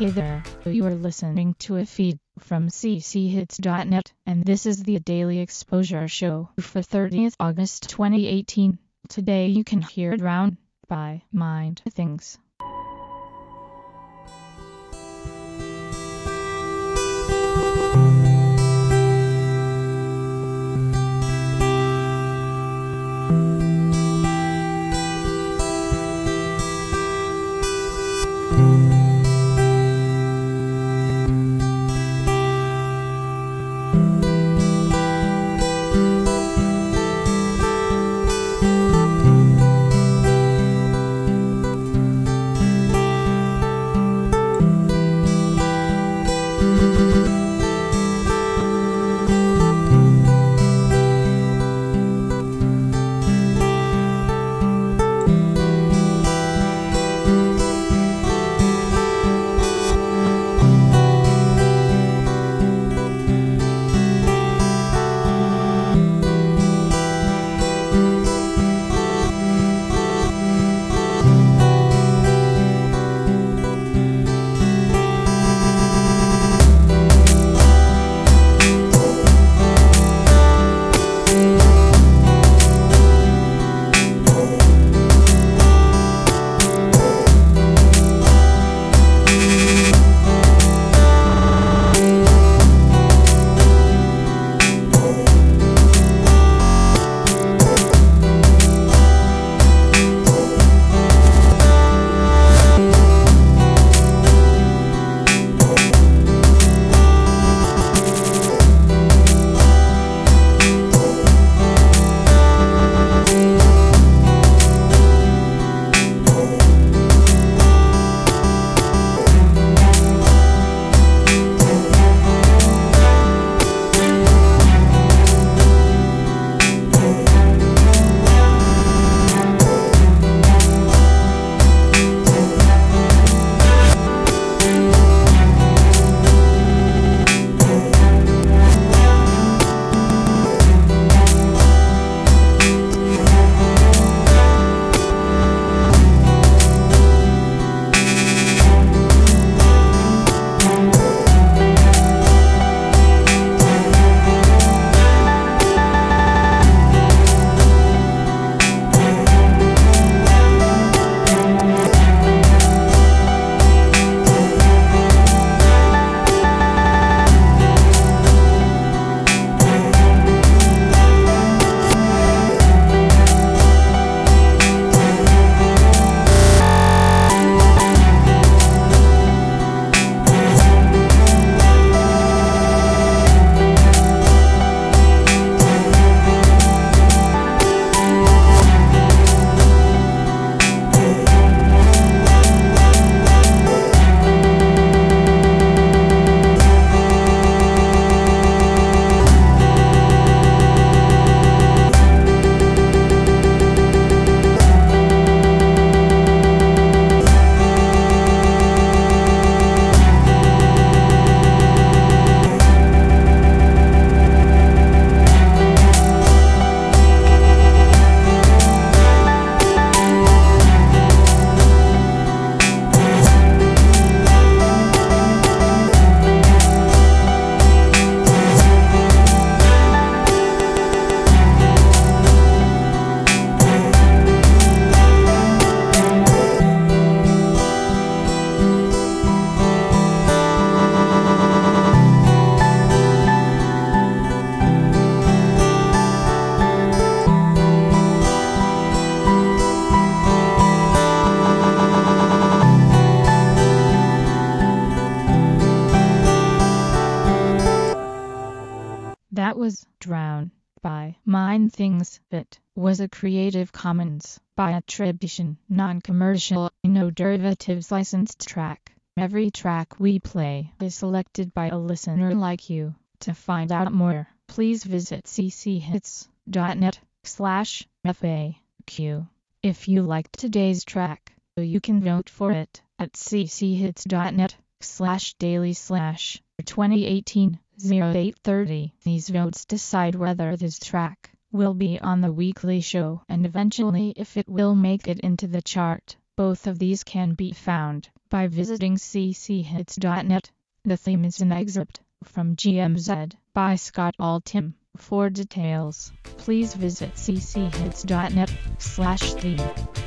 Hey there, you are listening to a feed from cchits.net, and this is the Daily Exposure Show for 30th August 2018. Today you can hear Drown by Mind Things. That was Drown by Mind Things. It was a Creative Commons by attribution, non-commercial, no derivatives licensed track. Every track we play is selected by a listener like you. To find out more, please visit cchits.net/FAQ. If you liked today's track, you can vote for it at cchits.net/daily/2018. 0830. These votes decide whether this track will be on the weekly show and eventually if it will make it into the chart. Both of these can be found by visiting cchits.net. The theme is an excerpt from GMZ by Scott Altham. For details, please visit cchits.net/theme.